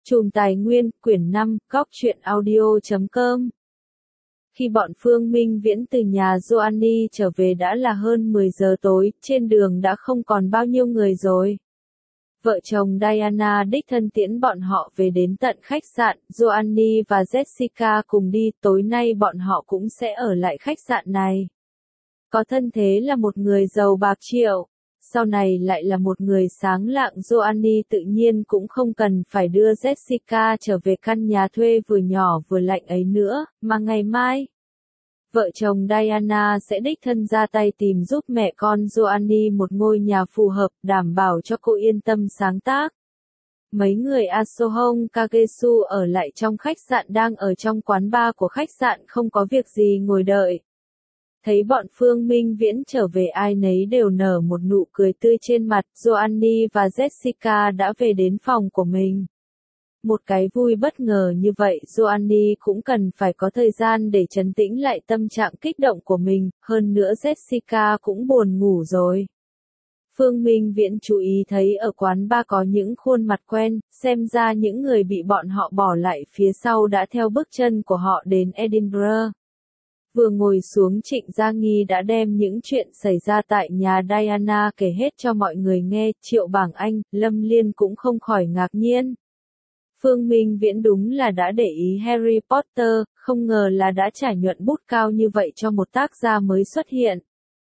Chùm Tài Nguyên, quyển 5, góc truyện audio.com. Khi bọn Phương Minh Viễn từ nhà Joanny trở về đã là hơn 10 giờ tối, trên đường đã không còn bao nhiêu người rồi. Vợ chồng Diana đích thân tiễn bọn họ về đến tận khách sạn, Joanny và Jessica cùng đi, tối nay bọn họ cũng sẽ ở lại khách sạn này. Có thân thế là một người giàu bạc triệu, sau này lại là một người sáng lạng, Joanny tự nhiên cũng không cần phải đưa Jessica trở về căn nhà thuê vừa nhỏ vừa lạnh ấy nữa, mà ngày mai, vợ chồng Diana sẽ đích thân ra tay tìm giúp mẹ con Joanny một ngôi nhà phù hợp, đảm bảo cho cô yên tâm sáng tác. Mấy người Asohong Kagesu ở lại trong khách sạn đang ở trong quán bar của khách sạn không có việc gì ngồi đợi. Thấy bọn Phương Minh Viễn trở về ai nấy đều nở một nụ cười tươi trên mặt, Joanny và Jessica đã về đến phòng của mình. Một cái vui bất ngờ như vậy, Joanny cũng cần phải có thời gian để trấn tĩnh lại tâm trạng kích động của mình, hơn nữa Jessica cũng buồn ngủ rồi. Phương Minh Viễn chú ý thấy ở quán bar có những khuôn mặt quen, xem ra những người bị bọn họ bỏ lại phía sau đã theo bước chân của họ đến Edinburgh. Vừa ngồi xuống, Trịnh Gia Nghi đã đem những chuyện xảy ra tại nhà Diana kể hết cho mọi người nghe, Triệu Bảng Anh, Lâm Liên cũng không khỏi ngạc nhiên. Phương Minh Viễn đúng là đã để ý Harry Potter, không ngờ là đã trả nhuận bút cao như vậy cho một tác gia mới xuất hiện.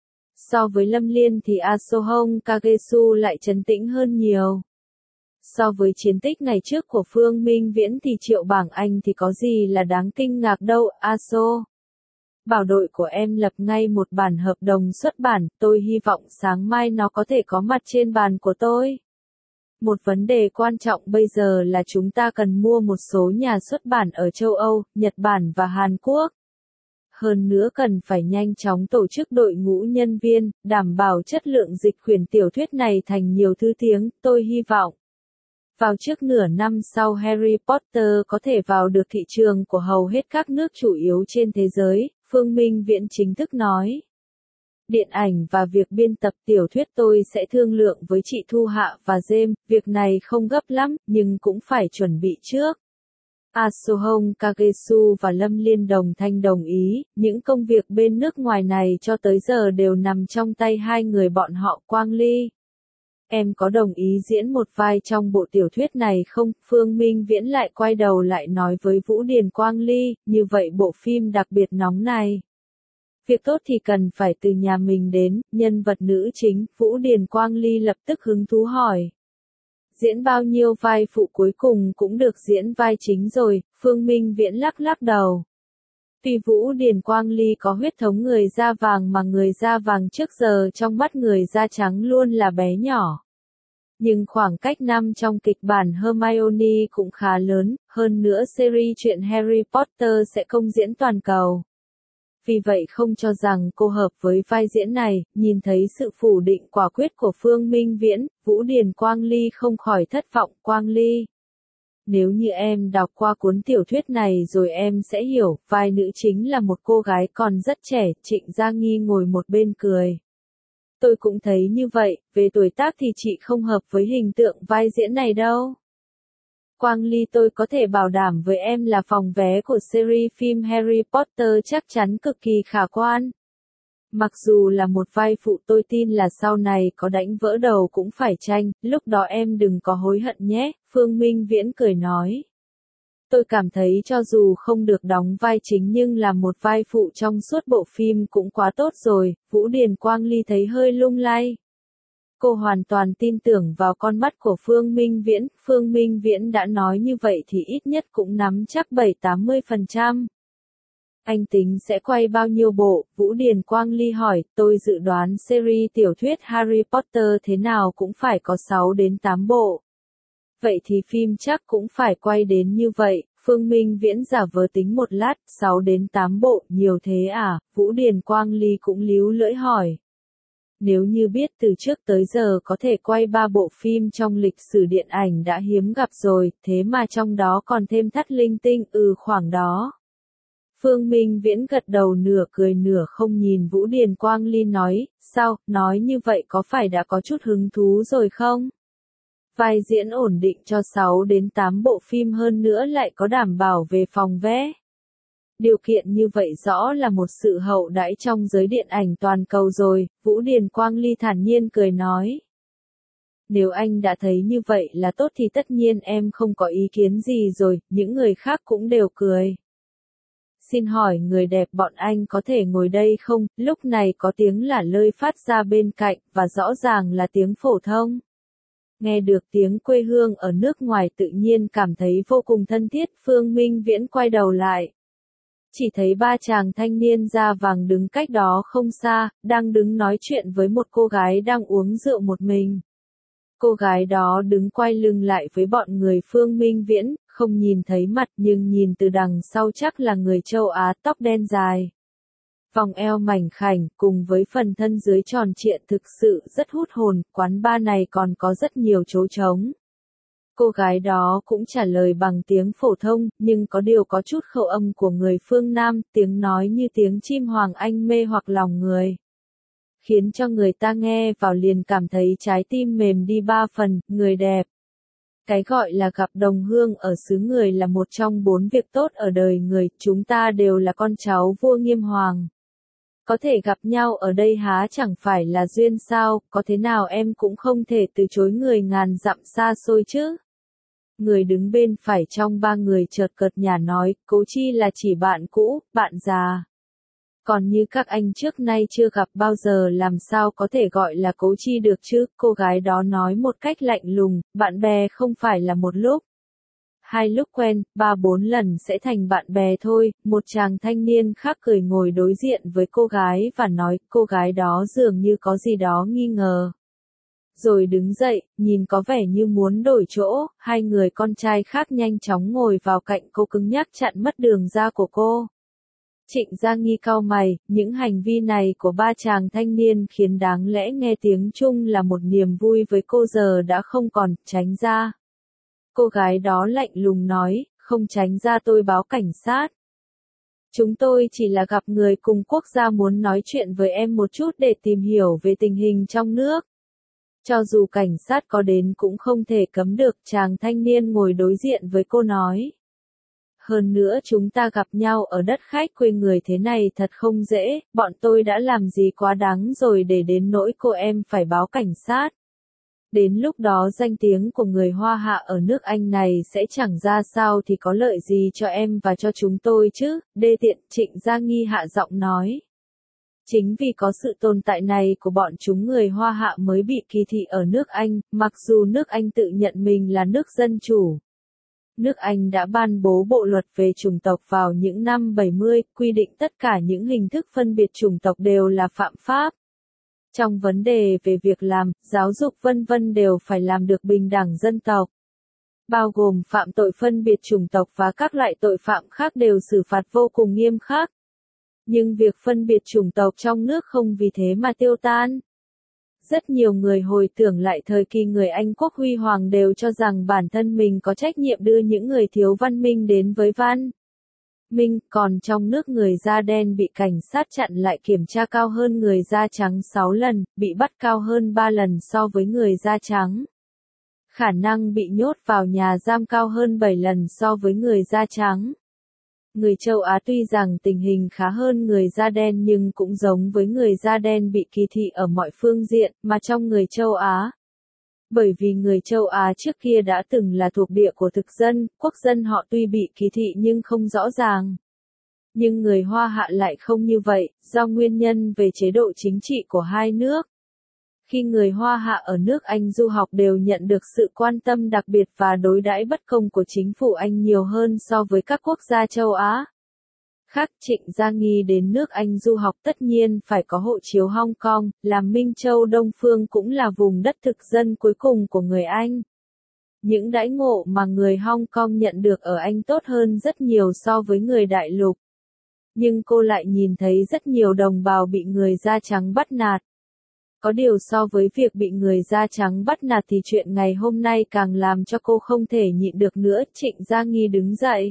So với Lâm Liên thì Asohong Kagesu lại trấn tĩnh hơn nhiều. So với chiến tích ngày trước của Phương Minh Viễn thì Triệu Bảng Anh thì có gì là đáng kinh ngạc đâu, Aso. Bảo đội của em lập ngay một bản hợp đồng xuất bản, tôi hy vọng sáng mai nó có thể có mặt trên bàn của tôi. Một vấn đề quan trọng bây giờ là chúng ta cần mua một số nhà xuất bản ở châu Âu, Nhật Bản và Hàn Quốc. Hơn nữa cần phải nhanh chóng tổ chức đội ngũ nhân viên, đảm bảo chất lượng dịch quyển tiểu thuyết này thành nhiều thứ tiếng, tôi hy vọng. Vào trước nửa năm sau Harry Potter có thể vào được thị trường của hầu hết các nước chủ yếu trên thế giới, Phương Minh Viễn chính thức nói. Điện ảnh và việc biên tập tiểu thuyết tôi sẽ thương lượng với chị Thu Hạ và James, việc này không gấp lắm, nhưng cũng phải chuẩn bị trước. Asohong Kagesu và Lâm Liên đồng thanh đồng ý, những công việc bên nước ngoài này cho tới giờ đều nằm trong tay hai người bọn họ. Quang Ly, em có đồng ý diễn một vai trong bộ tiểu thuyết này không? Phương Minh Viễn lại quay đầu lại nói với Vũ Điền Quang Ly, như vậy bộ phim đặc biệt nóng này. Việc tốt thì cần phải từ nhà mình đến, nhân vật nữ chính, Vũ Điền Quang Ly lập tức hứng thú hỏi. Diễn bao nhiêu vai phụ? Cuối cùng cũng được diễn vai chính rồi, Phương Minh Viễn lắc lắc đầu. Tuy Vũ Điền Quang Ly có huyết thống người da vàng mà người da vàng trước giờ trong mắt người da trắng luôn là bé nhỏ. Nhưng khoảng cách năm trong kịch bản Hermione cũng khá lớn, hơn nữa series truyện Harry Potter sẽ công diễn toàn cầu. Vì vậy không cho rằng cô hợp với vai diễn này, nhìn thấy sự phủ định quả quyết của Phương Minh Viễn, Vũ Điền Quang Ly không khỏi thất vọng. Quang Ly, nếu như em đọc qua cuốn tiểu thuyết này rồi em sẽ hiểu, vai nữ chính là một cô gái còn rất trẻ. Trịnh Gia Nghi ngồi một bên cười. Tôi cũng thấy như vậy, về tuổi tác thì chị không hợp với hình tượng vai diễn này đâu. Quang Ly, tôi có thể bảo đảm với em là phòng vé của series phim Harry Potter chắc chắn cực kỳ khả quan. Mặc dù là một vai phụ, tôi tin là sau này có đánh vỡ đầu cũng phải tranh, lúc đó em đừng có hối hận nhé, Phương Minh Viễn cười nói. Tôi cảm thấy cho dù không được đóng vai chính nhưng là một vai phụ trong suốt bộ phim cũng quá tốt rồi. Vũ Điền Quang Ly thấy hơi lung lay. Cô hoàn toàn tin tưởng vào con mắt của Phương Minh Viễn, Phương Minh Viễn đã nói như vậy thì ít nhất cũng nắm chắc 70-80%. Anh tính sẽ quay bao nhiêu bộ? Vũ Điền Quang Ly hỏi. Tôi dự đoán series tiểu thuyết Harry Potter thế nào cũng phải có 6 đến 8 bộ. Vậy thì phim chắc cũng phải quay đến như vậy. Phương Minh Viễn giả vờ tính một lát, 6 đến 8 bộ, nhiều thế à? Vũ Điền Quang Ly cũng líu lưỡi hỏi. Nếu như biết từ trước tới giờ có thể quay 3 bộ phim trong lịch sử điện ảnh đã hiếm gặp rồi, thế mà trong đó còn thêm thắt linh tinh, khoảng đó. Phương Minh Viễn gật đầu nửa cười nửa không nhìn Vũ Điền Quang Ly nói, sao, nói như vậy có phải đã có chút hứng thú rồi không? vai diễn ổn định cho 6 đến 8 bộ phim hơn nữa lại có đảm bảo về phòng vé. Điều kiện như vậy rõ là một sự hậu đãi trong giới điện ảnh toàn cầu rồi, Vũ Điền Quang Ly thản nhiên cười nói. Nếu anh đã thấy như vậy là tốt thì tất nhiên em không có ý kiến gì rồi, những người khác cũng đều cười. Xin hỏi người đẹp bọn anh có thể ngồi đây không? Lúc này có tiếng lả lơi phát ra bên cạnh, và rõ ràng là tiếng phổ thông. Nghe được tiếng quê hương ở nước ngoài tự nhiên cảm thấy vô cùng thân thiết, Phương Minh Viễn quay đầu lại. Chỉ thấy ba chàng thanh niên da vàng đứng cách đó không xa, đang đứng nói chuyện với một cô gái đang uống rượu một mình. Cô gái đó đứng quay lưng lại với bọn người Phương Minh Viễn, không nhìn thấy mặt nhưng nhìn từ đằng sau chắc là người châu Á, tóc đen dài. Vòng eo mảnh khảnh cùng với phần thân dưới tròn trịa thực sự rất hút hồn, quán bar này còn có rất nhiều chỗ trống. Cô gái đó cũng trả lời bằng tiếng phổ thông, nhưng có điều có chút khẩu âm của người phương Nam, tiếng nói như tiếng chim hoàng anh mê hoặc lòng người. Khiến cho người ta nghe vào liền cảm thấy trái tim mềm đi 3 phần, người đẹp. Cái gọi là gặp đồng hương ở xứ người là một trong 4 việc tốt ở đời người, chúng ta đều là con cháu vua Nghiêm Hoàng. Có thể gặp nhau ở đây há chẳng phải là duyên sao, có thế nào em cũng không thể từ chối người ngàn dặm xa xôi chứ. Người đứng bên phải trong 3 người chợt cợt nhả nói, Cố Chi là chỉ bạn cũ, bạn già. Còn như các anh trước nay chưa gặp bao giờ làm sao có thể gọi là Cố Chi được chứ, cô gái đó nói một cách lạnh lùng, bạn bè không phải là một lúc. 2 lúc quen, 3-4 lần sẽ thành bạn bè thôi, một chàng thanh niên khác cười ngồi đối diện với cô gái và nói, cô gái đó dường như có gì đó nghi ngờ. Rồi đứng dậy, nhìn có vẻ như muốn đổi chỗ, 2 người con trai khác nhanh chóng ngồi vào cạnh cô cứng nhắc chặn mất đường ra của cô. Trịnh Gia Nghi cau mày, những hành vi này của ba chàng thanh niên khiến đáng lẽ nghe tiếng Trung là một niềm vui với cô giờ đã không còn, tránh ra. Cô gái đó lạnh lùng nói, không tránh ra tôi báo cảnh sát. Chúng tôi chỉ là gặp người cùng quốc gia muốn nói chuyện với em một chút để tìm hiểu về tình hình trong nước. Cho dù cảnh sát có đến cũng không thể cấm được, chàng thanh niên ngồi đối diện với cô nói. Hơn nữa chúng ta gặp nhau ở đất khách quê người thế này thật không dễ, bọn tôi đã làm gì quá đáng rồi để đến nỗi cô em phải báo cảnh sát. Đến lúc đó danh tiếng của người Hoa Hạ ở nước Anh này sẽ chẳng ra sao thì có lợi gì cho em và cho chúng tôi chứ, đê tiện, Trịnh Gia Nghi hạ giọng nói. Chính vì có sự tồn tại này của bọn chúng người Hoa Hạ mới bị kỳ thị ở nước Anh, mặc dù nước Anh tự nhận mình là nước dân chủ. Nước Anh đã ban bố bộ luật về chủng tộc vào những năm 70, quy định tất cả những hình thức phân biệt chủng tộc đều là phạm pháp. Trong vấn đề về việc làm, giáo dục vân vân đều phải làm được bình đẳng dân tộc. Bao gồm phạm tội phân biệt chủng tộc và các loại tội phạm khác đều xử phạt vô cùng nghiêm khắc. Nhưng việc phân biệt chủng tộc trong nước không vì thế mà tiêu tan. Rất nhiều người hồi tưởng lại thời kỳ người Anh quốc huy hoàng đều cho rằng bản thân mình có trách nhiệm đưa những người thiếu văn minh đến với văn minh, còn trong nước người da đen bị cảnh sát chặn lại kiểm tra cao hơn người da trắng 6 lần, bị bắt cao hơn 3 lần so với người da trắng. Khả năng bị nhốt vào nhà giam cao hơn 7 lần so với người da trắng. Người châu Á tuy rằng tình hình khá hơn người da đen nhưng cũng giống với người da đen bị kỳ thị ở mọi phương diện, mà trong người châu Á. Bởi vì người châu Á trước kia đã từng là thuộc địa của thực dân, quốc dân họ tuy bị kỳ thị nhưng không rõ ràng. Nhưng người Hoa Hạ lại không như vậy, do nguyên nhân về chế độ chính trị của hai nước. Khi người Hoa Hạ ở nước Anh du học đều nhận được sự quan tâm đặc biệt và đối đãi bất công của chính phủ Anh nhiều hơn so với các quốc gia châu Á. Khác, Trịnh Gia Nghi đến nước Anh du học tất nhiên phải có hộ chiếu Hong Kong, làm Minh Châu Đông Phương cũng là vùng đất thực dân cuối cùng của người Anh. Những đãi ngộ mà người Hong Kong nhận được ở Anh tốt hơn rất nhiều so với người đại lục. Nhưng cô lại nhìn thấy rất nhiều đồng bào bị người da trắng bắt nạt. Có điều so với việc bị người da trắng bắt nạt thì chuyện ngày hôm nay càng làm cho cô không thể nhịn được nữa. Trịnh Gia Nghi đứng dậy.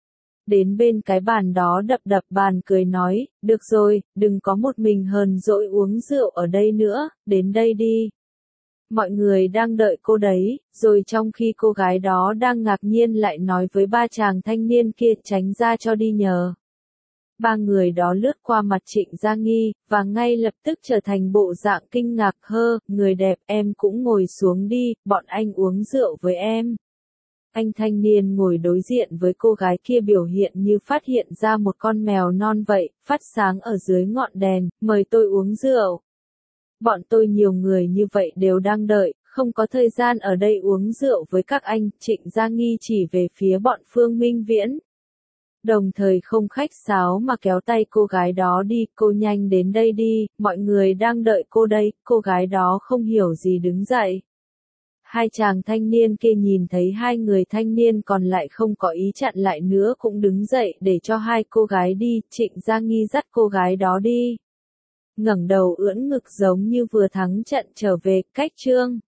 Đến bên cái bàn đó đập đập bàn cười nói, được rồi, đừng có một mình hờn dỗi uống rượu ở đây nữa, đến đây đi. Mọi người đang đợi cô đấy, rồi trong khi cô gái đó đang ngạc nhiên lại nói với ba chàng thanh niên kia tránh ra cho đi nhờ. Ba người đó lướt qua mặt Trịnh Gia Nghi, và ngay lập tức trở thành bộ dạng kinh ngạc. Người đẹp, em cũng ngồi xuống đi, bọn anh uống rượu với em. Anh thanh niên ngồi đối diện với cô gái kia biểu hiện như phát hiện ra một con mèo non vậy, phát sáng ở dưới ngọn đèn, mời tôi uống rượu. Bọn tôi nhiều người như vậy đều đang đợi, không có thời gian ở đây uống rượu với các anh. Trịnh Gia Nghi chỉ về phía bọn Phương Minh Viễn. Đồng thời không khách sáo mà kéo tay cô gái đó đi, cô nhanh đến đây đi, mọi người đang đợi cô đây. Cô gái đó không hiểu gì đứng dậy. Hai chàng thanh niên kia nhìn thấy hai người thanh niên còn lại không có ý chặn lại nữa cũng đứng dậy để cho hai cô gái đi. Trịnh Gia Nghi dắt cô gái đó đi. Ngẩng đầu ưỡn ngực giống như vừa thắng trận trở về. Cách chương